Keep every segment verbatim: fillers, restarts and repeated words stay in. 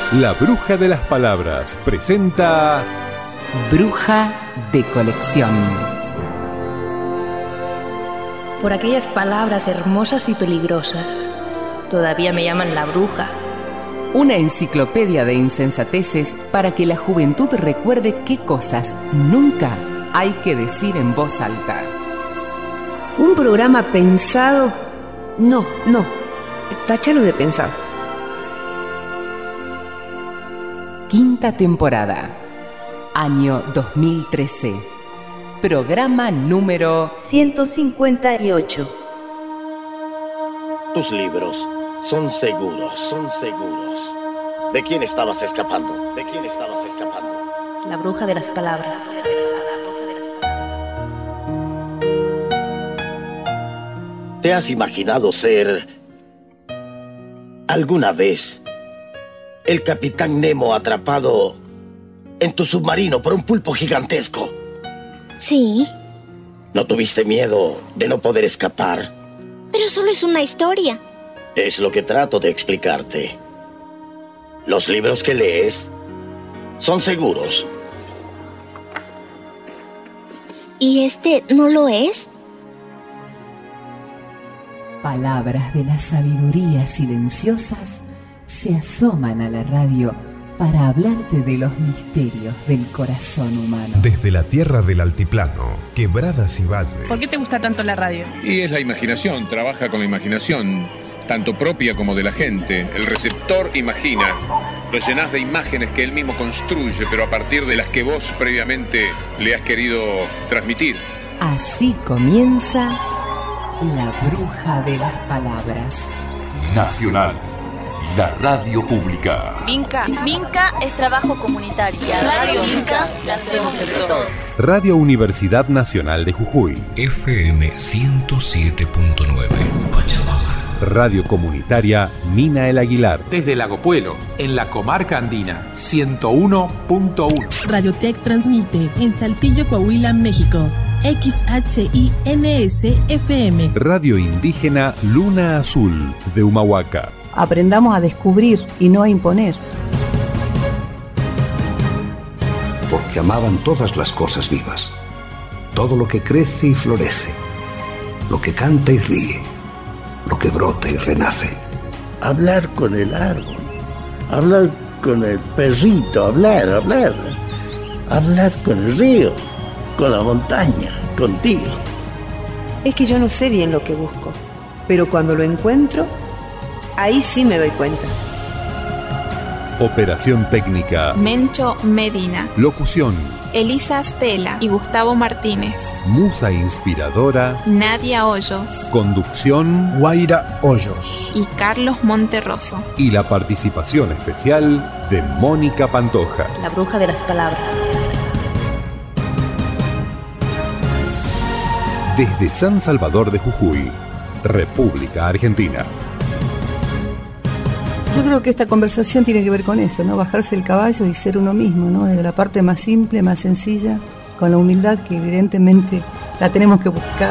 La Bruja de las Palabras presenta Bruja de Colección. Por aquellas palabras hermosas y peligrosas, todavía me llaman la bruja. Una enciclopedia de insensateces para que la juventud recuerde qué cosas nunca hay que decir en voz alta. Un programa pensado... No, no, táchalo de pensado. Quinta temporada, año dos mil trece. Programa número ciento cincuenta y ocho. Tus libros son seguros, son seguros. ¿De quién estabas escapando? ¿De quién estabas escapando? La bruja de las palabras. ¿Te has imaginado ser alguna vez el Capitán Nemo atrapado en tu submarino por un pulpo gigantesco? Sí. ¿No tuviste miedo de no poder escapar? Pero solo es una historia. Es lo que trato de explicarte. Los libros que lees son seguros. ¿Y este no lo es? Palabras de la sabiduría silenciosas se asoman a la radio para hablarte de los misterios del corazón humano. Desde la tierra del altiplano, quebradas y valles. ¿Por qué te gusta tanto la radio? Y es la imaginación, trabaja con la imaginación, tanto propia como de la gente. El receptor imagina, lo llenás de imágenes que él mismo construye, pero a partir de las que vos previamente le has querido transmitir. Así comienza La Bruja de las Palabras. Nacional, la radio pública. Minca, Minca es trabajo comunitario. La radio Minca la hacemos entre todos. Radio Universidad Nacional de Jujuy. F M ciento siete punto nueve. Pachamama. Radio Comunitaria Mina El Aguilar. Desde Lago Puelo, en la comarca andina, ciento uno punto uno. Radiotech transmite en Saltillo, Coahuila, México. X H I N S F M. Radio Indígena Luna Azul de Humahuaca. Aprendamos a descubrir y no a imponer. Porque amaban todas las cosas vivas, todo lo que crece y florece, lo que canta y ríe, lo que brota y renace. Hablar con el árbol, hablar con el perrito, hablar, hablar, hablar con el río, con la montaña, contigo. Es que yo no sé bien lo que busco, pero cuando lo encuentro, ahí sí me doy cuenta. Operación técnica Mencho Medina. Locución Elisa Stella y Gustavo Martínez. Musa inspiradora Nadia Hoyos. Conducción Guaira Hoyos y Carlos Monterroso. Y la participación especial de Mónica Pantoja. La bruja de las palabras. Desde San Salvador de Jujuy, República Argentina. Yo creo que esta conversación tiene que ver con eso, ¿no? Bajarse el caballo y ser uno mismo, ¿no? Desde la parte más simple, más sencilla, con la humildad que evidentemente la tenemos que buscar.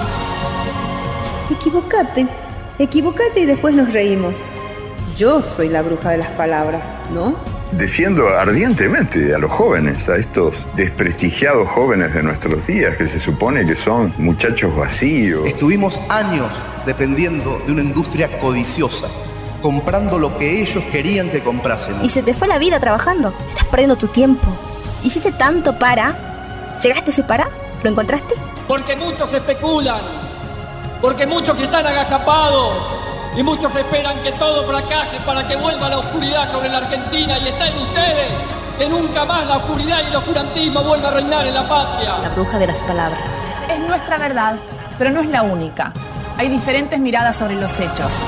Equivocate, equivocate y después nos reímos. Yo soy la bruja de las palabras, ¿no? Defiendo ardientemente a los jóvenes, a estos desprestigiados jóvenes de nuestros días, que se supone que son muchachos vacíos. Estuvimos años dependiendo de una industria codiciosa, comprando lo que ellos querían que comprásemos. Y se te fue la vida trabajando. Estás perdiendo tu tiempo. Hiciste tanto para... ¿Llegaste a ese para? ¿Lo encontraste? Porque muchos especulan. Porque muchos están agazapados. Y muchos esperan que todo fracase para que vuelva la oscuridad sobre la Argentina. Y está en ustedes que nunca más la oscuridad y el oscurantismo vuelva a reinar en la patria. La bruja de las palabras. Es nuestra verdad, pero no es la única. Hay diferentes miradas sobre los hechos.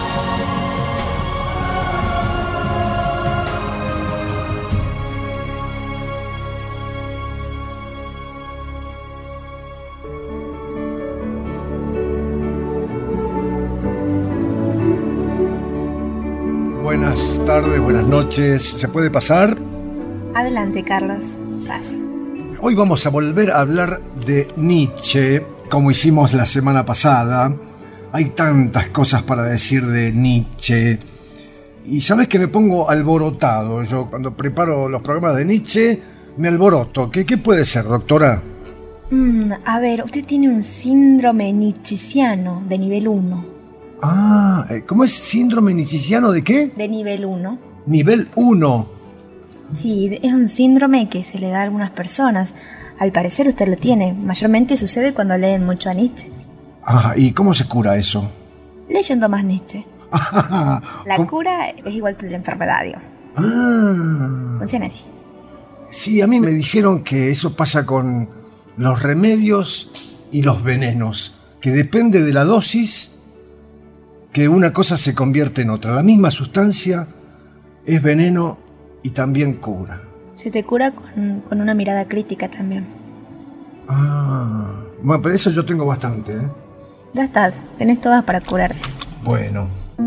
Buenas tardes, buenas noches. ¿Se puede pasar? Adelante, Carlos. Pase. Hoy vamos a volver a hablar de Nietzsche, como hicimos la semana pasada. Hay tantas cosas para decir de Nietzsche. Y sabes que me pongo alborotado. Yo cuando preparo los programas de Nietzsche me alboroto. ¿Qué, qué puede ser, doctora? Mm, a ver, usted tiene un síndrome nietzscheano de nivel uno. Ah, ¿cómo es síndrome nietzscheano de qué? De nivel uno. Nivel uno. Sí, es un síndrome que se le da a algunas personas. Al parecer usted lo tiene. Mayormente sucede cuando leen mucho a Nietzsche. Ah, ¿y cómo se cura eso? Leyendo más Nietzsche. La ¿Cómo? cura es igual que la enfermedad, digo. Ah. Funciona así. Sí, a mí me dijeron que eso pasa con los remedios y los venenos, que depende de la dosis que una cosa se convierte en otra. La misma sustancia es veneno y también cura. Se te cura con, con una mirada crítica también. Ah, bueno, pero eso yo tengo bastante, ¿eh? Ya está, tenés todas para curarte. Bueno.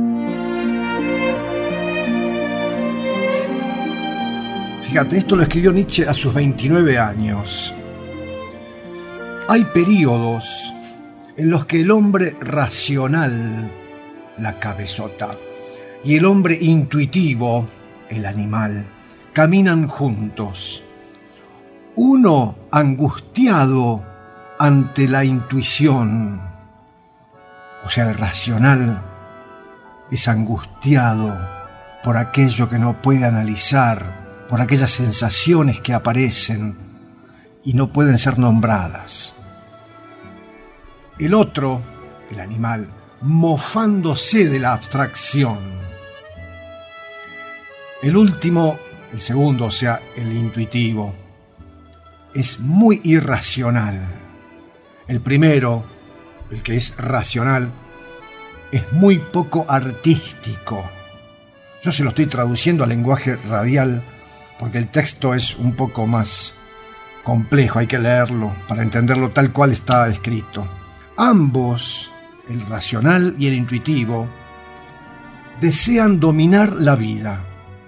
Fíjate, esto lo escribió Nietzsche a sus veintinueve años. Hay períodos en los que el hombre racional, la cabezota, y el hombre intuitivo, el animal, caminan juntos. Uno angustiado ante la intuición, o sea, el racional es angustiado por aquello que no puede analizar, por aquellas sensaciones que aparecen y no pueden ser nombradas. El otro, el animal, mofándose de la abstracción. El último, el segundo, o sea, el intuitivo, es muy irracional. El primero, el que es racional, es muy poco artístico. Yo se lo estoy traduciendo al lenguaje radial porque el texto es un poco más complejo, hay que leerlo para entenderlo tal cual está escrito. Ambos, el racional y el intuitivo, desean dominar la vida.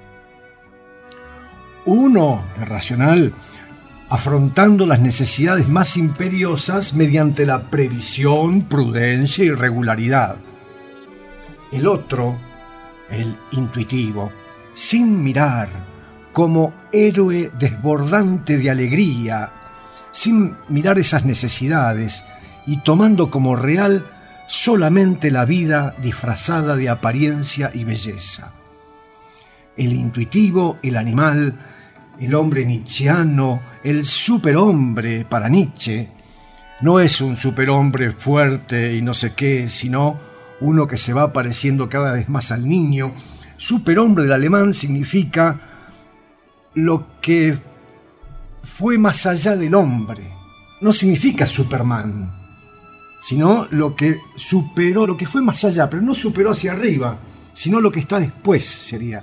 Uno, el racional, afrontando las necesidades más imperiosas mediante la previsión, prudencia y regularidad. El otro, el intuitivo, sin mirar, como héroe desbordante de alegría, sin mirar esas necesidades y tomando como real solamente la vida disfrazada de apariencia y belleza. El intuitivo, el animal, el hombre nietzscheano, el superhombre para Nietzsche, no es un superhombre fuerte y no sé qué, sino uno que se va pareciendo cada vez más al niño. Superhombre del alemán significa lo que fue más allá del hombre. No significa Superman, sino lo que superó, lo que fue más allá, pero no superó hacia arriba, sino lo que está después sería.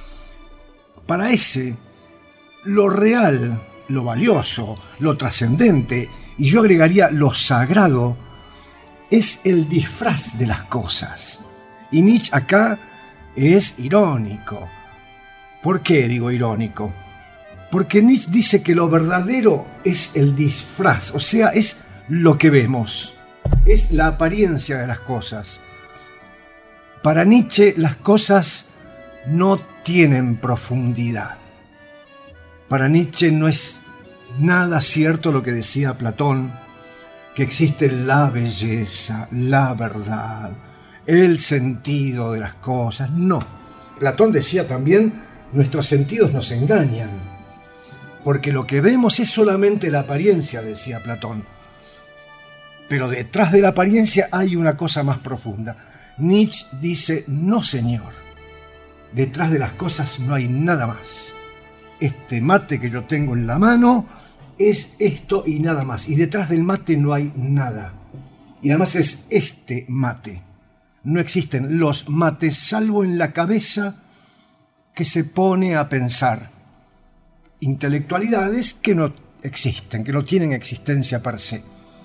Para ese, lo real, lo valioso, lo trascendente, y yo agregaría lo sagrado, es el disfraz de las cosas. Y Nietzsche acá es irónico. ¿Por qué digo irónico? Porque Nietzsche dice que lo verdadero es el disfraz, o sea, es lo que vemos, es la apariencia de las cosas. Para Nietzsche las cosas no tienen profundidad. Para Nietzsche no es nada cierto lo que decía Platón, que existe la belleza, la verdad, el sentido de las cosas. No. Platón decía también, nuestros sentidos nos engañan, porque lo que vemos es solamente la apariencia, decía Platón. Pero detrás de la apariencia hay una cosa más profunda. Nietzsche dice, no señor, detrás de las cosas no hay nada más. Este mate que yo tengo en la mano es esto y nada más. Y detrás del mate no hay nada. Y además es este mate. No existen los mates salvo en la cabeza que se pone a pensar. Intelectualidades que no existen, que no tienen existencia per se.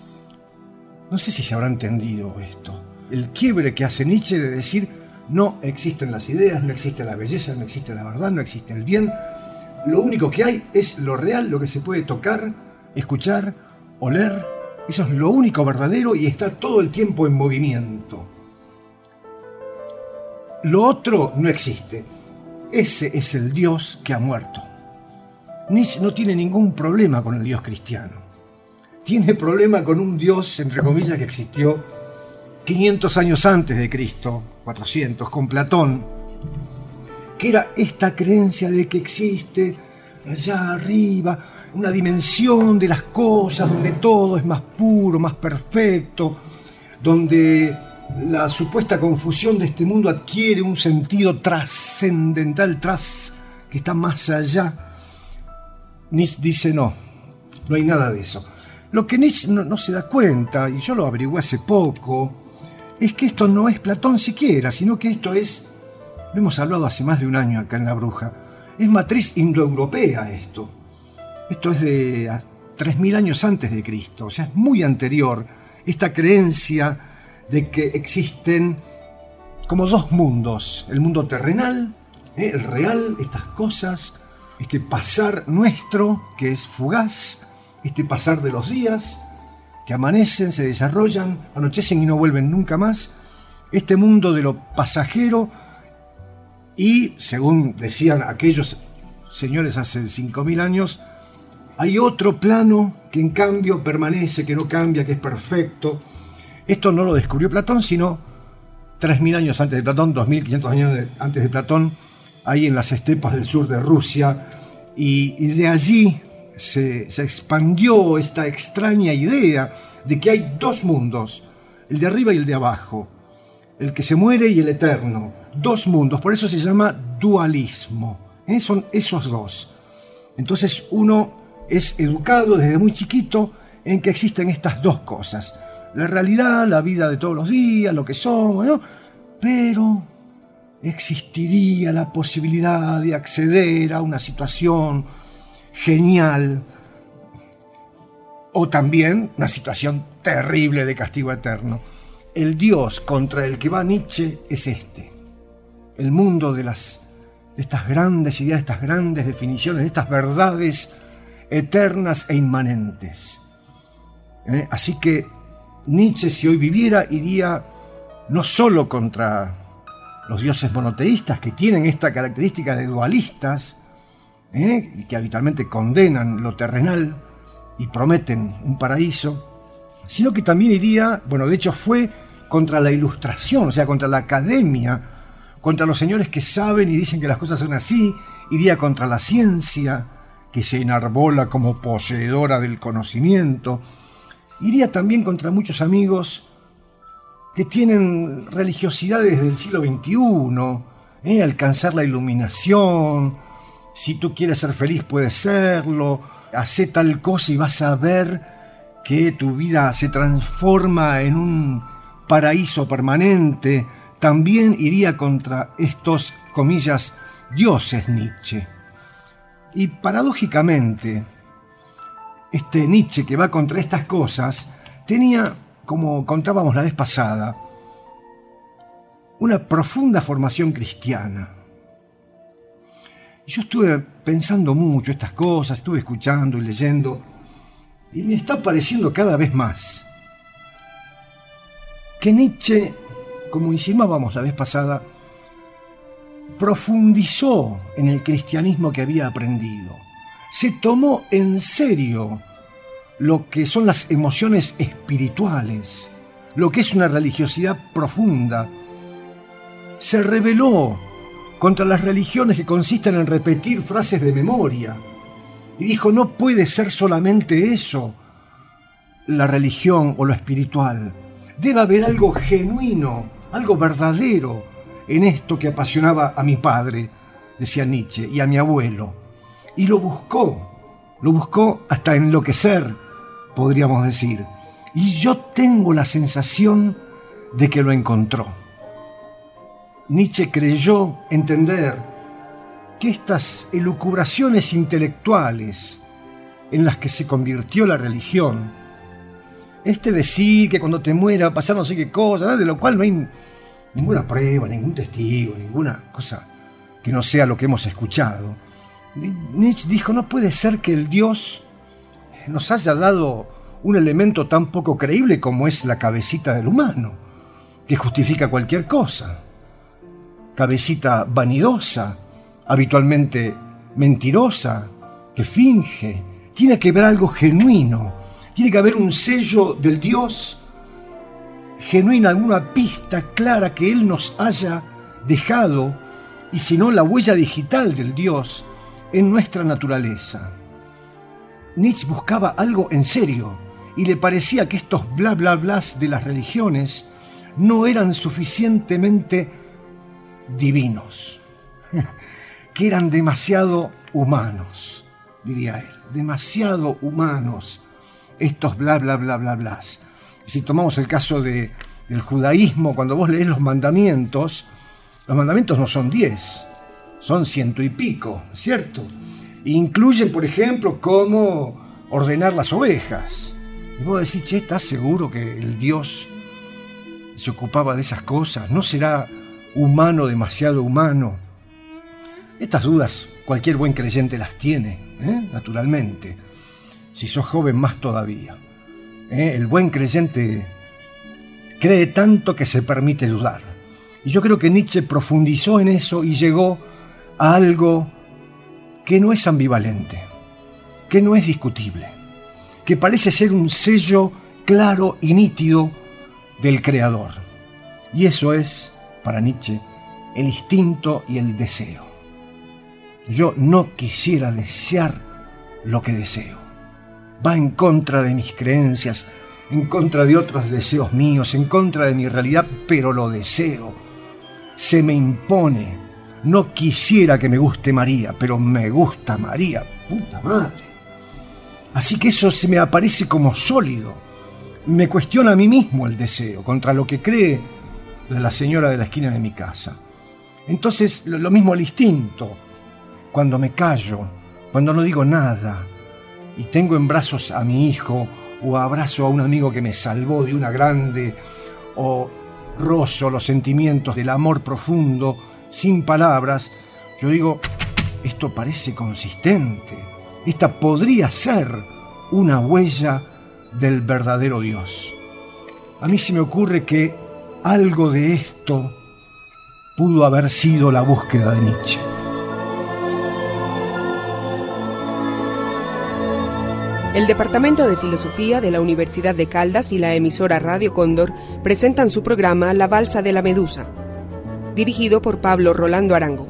No sé si se habrá entendido esto. El quiebre que hace Nietzsche de decir no existen las ideas, no existe la belleza, no existe la verdad, no existe el bien. Lo único que hay es lo real, lo que se puede tocar, escuchar, oler. Eso es lo único verdadero y está todo el tiempo en movimiento. Lo otro no existe. Ese es el Dios que ha muerto. Nietzsche no tiene ningún problema con el Dios cristiano. Tiene problema con un Dios, entre comillas, que existió quinientos años antes de Cristo, cuatrocientos, con Platón, que era esta creencia de que existe allá arriba una dimensión de las cosas donde todo es más puro, más perfecto, donde la supuesta confusión de este mundo adquiere un sentido trascendental, tras, que está más allá. Nietzsche dice no, no hay nada de eso. Lo que Nietzsche no, no se da cuenta, y yo lo averigué hace poco, es que esto no es Platón siquiera, sino que esto es, lo hemos hablado hace más de un año acá en La Bruja, es matriz indoeuropea esto. Esto es de tres mil años antes de Cristo, o sea, es muy anterior esta creencia de que existen como dos mundos, el mundo terrenal, ¿eh? el real, estas cosas, este pasar nuestro, que es fugaz, este pasar de los días, que amanecen, se desarrollan, anochecen y no vuelven nunca más, este mundo de lo pasajero, y según decían aquellos señores hace cinco mil años, hay otro plano que en cambio permanece, que no cambia, que es perfecto. Esto no lo descubrió Platón, sino tres mil años antes de Platón, dos mil quinientos años de, antes de Platón, ahí en las estepas del sur de Rusia, y, y de allí se, se expandió esta extraña idea de que hay dos mundos, el de arriba y el de abajo, el que se muere y el eterno, dos mundos, por eso se llama dualismo, ¿eh? Son esos dos. Entonces uno es educado desde muy chiquito en que existen estas dos cosas, la realidad, la vida de todos los días, lo que somos, ¿no? Pero existiría la posibilidad de acceder a una situación genial o también una situación terrible de castigo eterno. El Dios contra el que va Nietzsche es este, el mundo de, las, de estas grandes ideas, estas grandes definiciones, de estas verdades eternas e inmanentes. ¿Eh? Así que Nietzsche, si hoy viviera, iría no solo contra los dioses monoteístas, que tienen esta característica de dualistas, ¿eh? y que habitualmente condenan lo terrenal y prometen un paraíso, sino que también iría, bueno, de hecho fue contra la ilustración, o sea, contra la academia, contra los señores que saben y dicen que las cosas son así, iría contra la ciencia, que se enarbola como poseedora del conocimiento, iría también contra muchos amigos que tienen religiosidad desde el siglo veintiuno, ¿eh? alcanzar la iluminación, si tú quieres ser feliz puedes serlo, hacé tal cosa y vas a ver que tu vida se transforma en un paraíso permanente. También iría contra estos, comillas, dioses Nietzsche. Y paradójicamente, este Nietzsche que va contra estas cosas tenía, como contábamos la vez pasada, una profunda formación cristiana. Y yo estuve pensando mucho estas cosas, estuve escuchando y leyendo, y me está pareciendo cada vez más que Nietzsche, como insinuábamos la vez pasada, profundizó en el cristianismo que había aprendido. Se tomó en serio lo que son las emociones espirituales, lo que es una religiosidad profunda. Se rebeló contra las religiones que consisten en repetir frases de memoria y dijo, no puede ser solamente eso la religión o lo espiritual. Debe haber algo genuino, algo verdadero en esto que apasionaba a mi padre, decía Nietzsche, y a mi abuelo. Y lo buscó, lo buscó hasta enloquecer, podríamos decir. Y yo tengo la sensación de que lo encontró. Nietzsche creyó entender que estas elucubraciones intelectuales en las que se convirtió la religión, este decir que cuando te muera va a pasar no sé qué cosa, ¿no? De lo cual no hay ninguna prueba, ningún testigo, ninguna cosa que no sea lo que hemos escuchado. Nietzsche dijo, no puede ser que el Dios nos haya dado un elemento tan poco creíble como es la cabecita del humano, que justifica cualquier cosa. cabecita vanidosa, habitualmente mentirosa, que finge. Tiene que haber algo genuino, tiene que haber un sello del Dios genuino, alguna pista clara que Él nos haya dejado, y si no, la huella digital del Dios en nuestra naturaleza. Nietzsche buscaba algo en serio y le parecía que estos bla bla blas de las religiones no eran suficientemente divinos, que eran demasiado humanos, diría él, demasiado humanos estos bla bla bla bla blas. Si tomamos el caso de, del judaísmo, cuando vos lees los mandamientos, los mandamientos no son diez, son ciento y pico, ¿cierto? Incluyen, por ejemplo, cómo ordenar las ovejas. Y vos decís, che, ¿estás seguro que el Dios se ocupaba de esas cosas? ¿No será humano, demasiado humano? Estas dudas cualquier buen creyente las tiene, ¿eh? Naturalmente. Si sos joven, más todavía. ¿Eh? El buen creyente cree tanto que se permite dudar. Y yo creo que Nietzsche profundizó en eso y llegó a algo que no es ambivalente, que no es discutible, que parece ser un sello claro y nítido del Creador. Y eso es, para Nietzsche, el instinto y el deseo. Yo no quisiera desear lo que deseo. Va en contra de mis creencias, en contra de otros deseos míos, en contra de mi realidad, pero lo deseo. Se me impone. No quisiera que me guste María, pero me gusta María, puta madre. Así que eso se me aparece como sólido. Me cuestiona a mí mismo el deseo, contra lo que cree la señora de la esquina de mi casa. Entonces, lo mismo el instinto. Cuando me callo, cuando no digo nada, y tengo en brazos a mi hijo, o abrazo a un amigo que me salvó de una grande, o rozo los sentimientos del amor profundo, sin palabras, yo digo, esto parece consistente, esta podría ser una huella del verdadero Dios. A mí se me ocurre que algo de esto pudo haber sido la búsqueda de Nietzsche. El Departamento de Filosofía de la Universidad de Caldas y la emisora Radio Cóndor presentan su programa La Balsa de la Medusa, dirigido por Pablo Rolando Arango.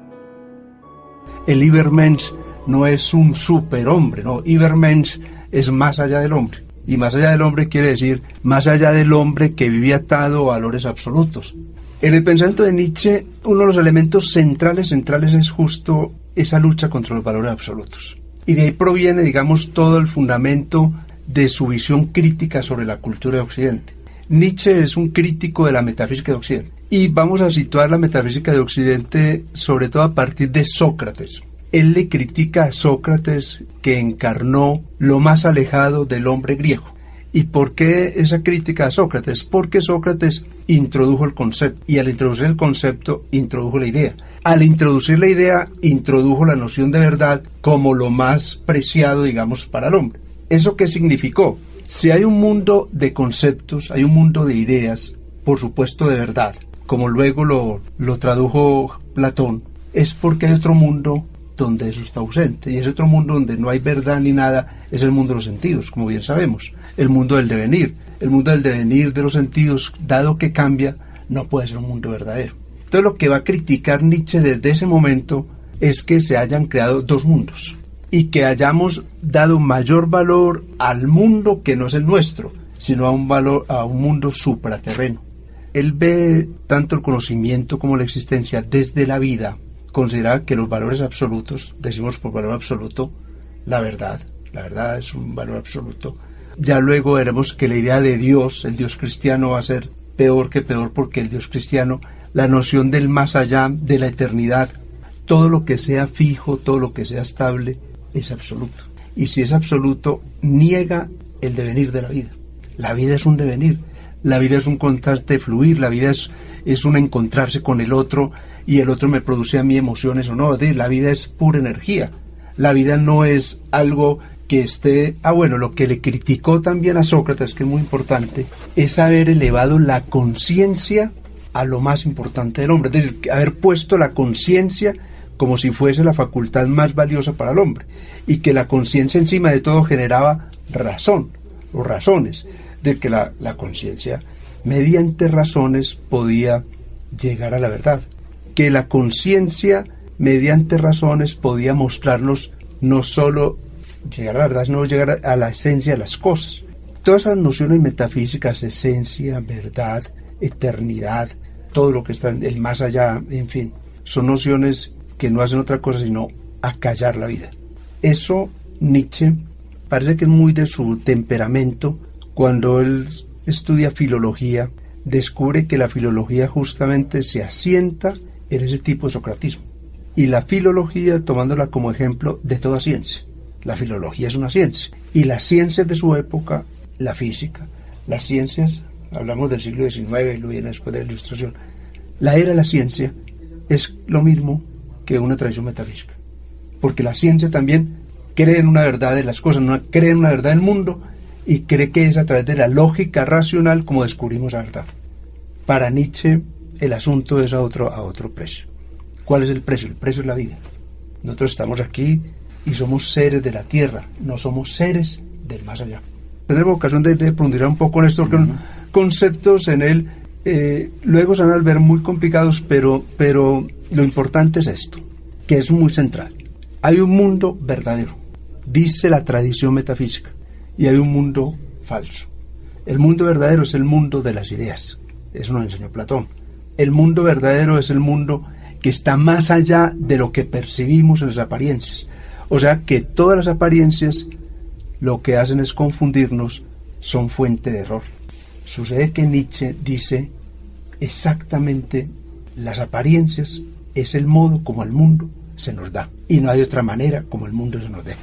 El Übermensch no es un superhombre, no, Übermensch es más allá del hombre. Y más allá del hombre quiere decir más allá del hombre que vive atado a valores absolutos. En el pensamiento de Nietzsche, uno de los elementos centrales, centrales es justo esa lucha contra los valores absolutos. Y de ahí proviene, digamos, todo el fundamento de su visión crítica sobre la cultura de Occidente. Nietzsche es un crítico de la metafísica de Occidente. Y vamos a situar la metafísica de Occidente sobre todo a partir de Sócrates. Él le critica a Sócrates que encarnó lo más alejado del hombre griego. ¿Y por qué esa crítica a Sócrates? Porque Sócrates introdujo el concepto, y al introducir el concepto, introdujo la idea. Al introducir la idea, introdujo la noción de verdad como lo más preciado, digamos, para el hombre. ¿Eso qué significó? Si hay un mundo de conceptos, hay un mundo de ideas, por supuesto de verdad, como luego lo, lo tradujo Platón, es porque hay otro mundo donde eso está ausente, y ese otro mundo donde no hay verdad ni nada es el mundo de los sentidos, como bien sabemos, el mundo del devenir. El mundo del devenir de los sentidos, dado que cambia, no puede ser un mundo verdadero. Entonces lo que va a criticar Nietzsche desde ese momento es que se hayan creado dos mundos y que hayamos dado mayor valor al mundo que no es el nuestro, sino a un valor, a un mundo supraterreno. Él ve tanto el conocimiento como la existencia desde la vida. Considera que los valores absolutos, decimos por valor absoluto, la verdad, la verdad es un valor absoluto. Ya luego veremos que la idea de Dios, el Dios cristiano, va a ser peor que peor, porque el Dios cristiano, la noción del más allá, de la eternidad, todo lo que sea fijo, todo lo que sea estable, es absoluto. Y si es absoluto, niega el devenir de la vida. La vida es un devenir, la vida es un constante fluir, la vida es, es un encontrarse con el otro, y el otro me produce a mí emociones o no. La vida es pura energía. La vida no es algo que esté... Ah, bueno, lo que le criticó también a Sócrates, que es muy importante, es haber elevado la conciencia a lo más importante del hombre, es decir, haber puesto la conciencia como si fuese la facultad más valiosa para el hombre, y que la conciencia encima de todo generaba razón, o razones, de que la, la conciencia mediante razones podía llegar a la verdad, que la conciencia mediante razones podía mostrarnos no solo llegar a la verdad, sino llegar a la esencia de las cosas. Todas esas nociones metafísicas, esencia, verdad, eternidad, todo lo que está en el más allá, en fin, son nociones que no hacen otra cosa sino acallar la vida. Eso Nietzsche parece que es muy de su temperamento. Cuando él estudia filología, descubre que la filología justamente se asienta en ese tipo de socratismo. Y la filología, tomándola como ejemplo de toda ciencia. La filología es una ciencia. Y las ciencias de su época, la física, las ciencias, hablamos del siglo diecinueve y lo viene después de la Ilustración, la era de la ciencia es lo mismo que una tradición metafísica. Porque la ciencia también cree en una verdad de las cosas, no cree en una verdad del mundo, y cree que es a través de la lógica racional como descubrimos la verdad. Para Nietzsche el asunto es a otro, a otro precio. ¿Cuál es el precio? El precio es la vida. Nosotros estamos aquí y somos seres de la tierra, no somos seres del más allá. Tendremos ocasión de, de profundizar un poco en esto, porque uh-huh. conceptos en él eh, luego se van a ver muy complicados, pero, pero lo importante es esto, que es muy central. Hay un mundo verdadero, dice la tradición metafísica, y hay un mundo falso. El mundo verdadero es el mundo de las ideas, eso nos enseñó Platón. El mundo verdadero es el mundo que está más allá de lo que percibimos en las apariencias. O sea que todas las apariencias lo que hacen es confundirnos, son fuente de error. Sucede que Nietzsche dice exactamente las apariencias es el modo como el mundo se nos da, y no hay otra manera como el mundo se nos dé.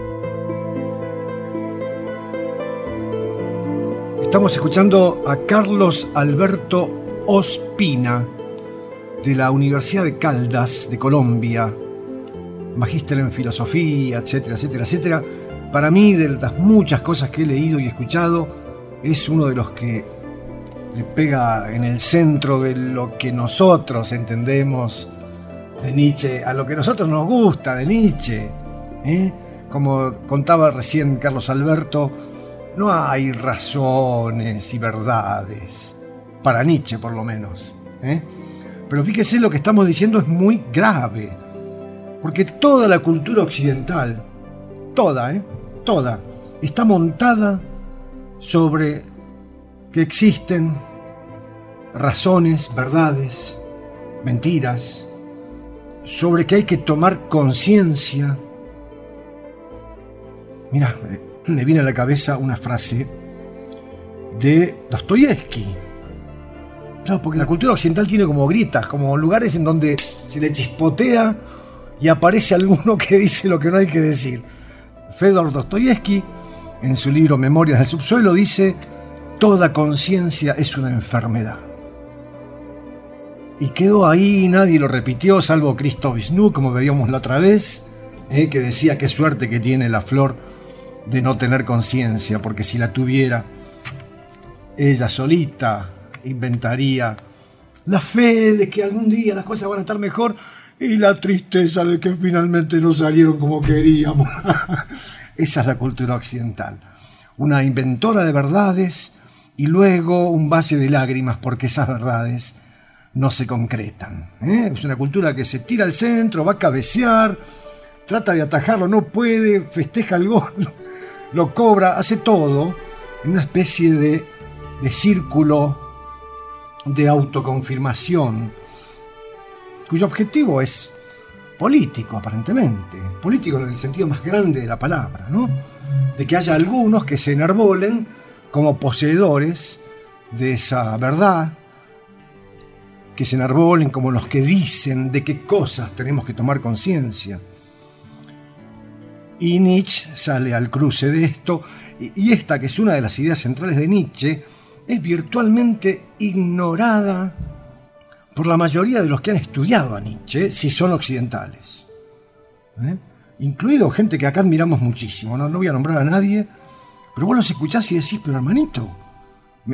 Estamos escuchando a Carlos Alberto Ospina, de la Universidad de Caldas, de Colombia, magíster en filosofía, etcétera, etcétera, etcétera. Para mí, de las muchas cosas que he leído y escuchado, es uno de los que le pega en el centro de lo que nosotros entendemos de Nietzsche, a lo que a nosotros nos gusta de Nietzsche, ¿eh? Como contaba recién Carlos Alberto, no hay razones y verdades, para Nietzsche por lo menos, ¿eh? Pero fíjese, lo que estamos diciendo es muy grave, porque toda la cultura occidental, toda, ¿eh? toda, está montada sobre que existen razones, verdades, mentiras, sobre que hay que tomar conciencia. Mira, me viene a la cabeza una frase de Dostoyevsky. Claro, porque la cultura occidental tiene como grietas, como lugares en donde se le chispotea y aparece alguno que dice lo que no hay que decir. Fedor Dostoyevsky, en su libro Memorias del subsuelo, dice: toda conciencia es una enfermedad. Y quedó ahí, nadie lo repitió, salvo Cristo Vishnu, como veíamos la otra vez, eh, que decía qué suerte que tiene la flor de no tener conciencia, porque si la tuviera, ella solita inventaría la fe de que algún día las cosas van a estar mejor y la tristeza de que finalmente no salieron como queríamos. Esa es la cultura occidental. Una inventora de verdades y luego un valle de lágrimas porque esas verdades no se concretan, ¿eh? Es una cultura que se tira al centro, va a cabecear, trata de atajarlo, no puede, festeja el gol, lo cobra, hace todo en una especie de, de círculo de autoconfirmación, cuyo objetivo es político, aparentemente, político en el sentido más grande de la palabra, ¿no? De que haya algunos que se enarbolen como poseedores de esa verdad, que se enarbolen como los que dicen de qué cosas tenemos que tomar conciencia. Y Nietzsche sale al cruce de esto, y esta, que es una de las ideas centrales de Nietzsche, es virtualmente ignorada por la mayoría de los que han estudiado a Nietzsche, si son occidentales, ¿eh? Incluido gente que acá admiramos muchísimo, no, no voy a nombrar a nadie, pero vos los escuchás y decís, pero hermanito, me,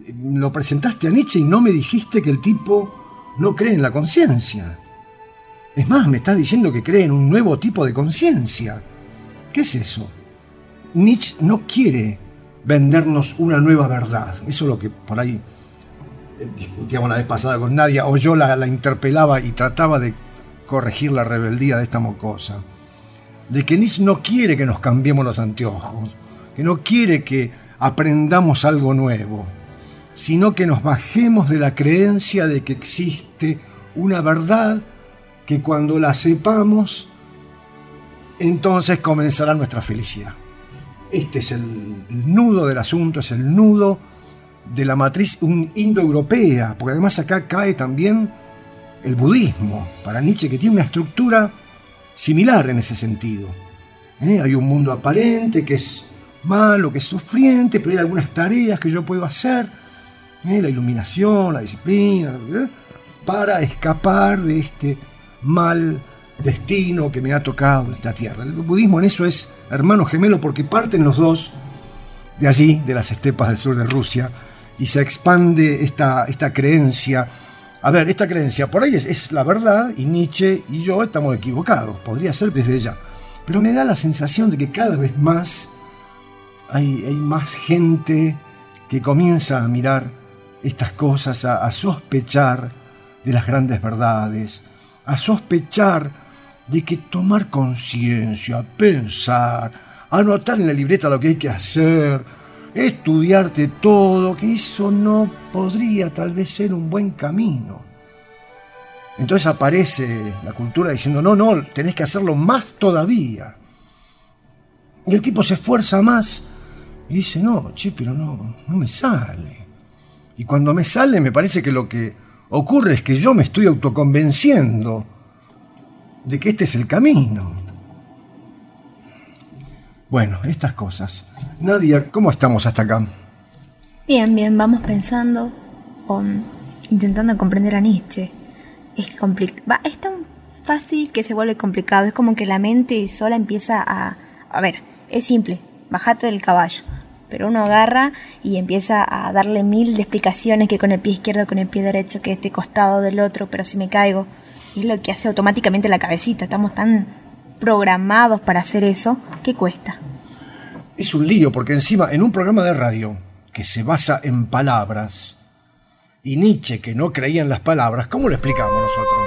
lo presentaste a Nietzsche y no me dijiste que el tipo no cree en la conciencia. Es más, me estás diciendo que cree en un nuevo tipo de conciencia. ¿Qué es eso? Nietzsche no quiere vendernos una nueva verdad. Eso es lo que por ahí discutíamos la vez pasada con Nadia, o yo la, la interpelaba y trataba de corregir la rebeldía de esta mocosa. De que Nietzsche no quiere que nos cambiemos los anteojos, que no quiere que aprendamos algo nuevo, sino que nos bajemos de la creencia de que existe una verdad que cuando la sepamos, entonces comenzará nuestra felicidad. Este es el, el nudo del asunto, es el nudo de la matriz indoeuropea, porque además acá cae también el budismo, para Nietzsche, que tiene una estructura similar en ese sentido. ¿Eh? Hay un mundo aparente que es malo, que es sufriente, pero hay algunas tareas que yo puedo hacer, ¿eh? La iluminación, la disciplina, ¿eh? para escapar de este mal destino que me ha tocado en esta tierra. El budismo en eso es hermano gemelo, porque parten los dos de allí, de las estepas del sur de Rusia, y se expande esta, esta creencia. A ver, esta creencia por ahí es, es la verdad, y Nietzsche y yo estamos equivocados, podría ser desde ya, pero me da la sensación de que cada vez más hay, hay más gente que comienza a mirar estas cosas, a, a sospechar de las grandes verdades, a sospechar de que tomar conciencia, pensar, anotar en la libreta lo que hay que hacer, estudiarte todo, que eso no podría tal vez ser un buen camino. Entonces aparece la cultura diciendo, no, no, tenés que hacerlo más todavía. Y el tipo se esfuerza más y dice, no, che, pero no, no me sale. Y cuando me sale me parece que lo que ocurre es que yo me estoy autoconvenciendo de que este es el camino. Bueno, estas cosas. Nadia, ¿cómo estamos hasta acá? Bien, bien, vamos pensando, o intentando comprender a Nietzsche. Es complicado. Es tan fácil que se vuelve complicado. Es como que la mente sola empieza a... A ver, es simple, bajate del caballo. Pero uno agarra y empieza a darle mil de explicaciones, que con el pie izquierdo, con el pie derecho, que este costado del otro, pero si me caigo. Y es lo que hace automáticamente la cabecita. Estamos tan programados para hacer eso, ¿qué cuesta? Es un lío, porque encima en un programa de radio que se basa en palabras, y Nietzsche, que no creía en las palabras, ¿cómo lo explicamos nosotros?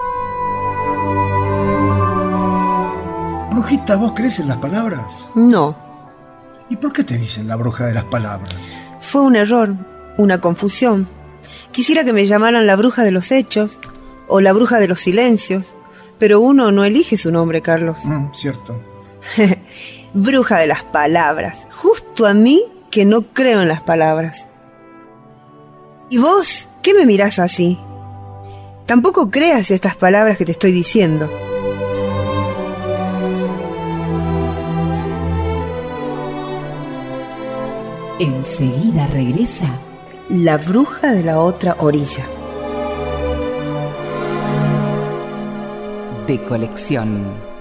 Brujita, ¿vos crees en las palabras? No. ¿Y por qué te dicen la bruja de las palabras? Fue un error, una confusión. Quisiera que me llamaran la bruja de los hechos o la bruja de los silencios, pero uno no elige su nombre, Carlos. Mm, cierto. Bruja de las palabras. Justo a mí, que no creo en las palabras. ¿Y vos? ¿Qué me mirás así? Tampoco creas estas palabras que te estoy diciendo. Enseguida regresa La bruja de la otra orilla. De colección.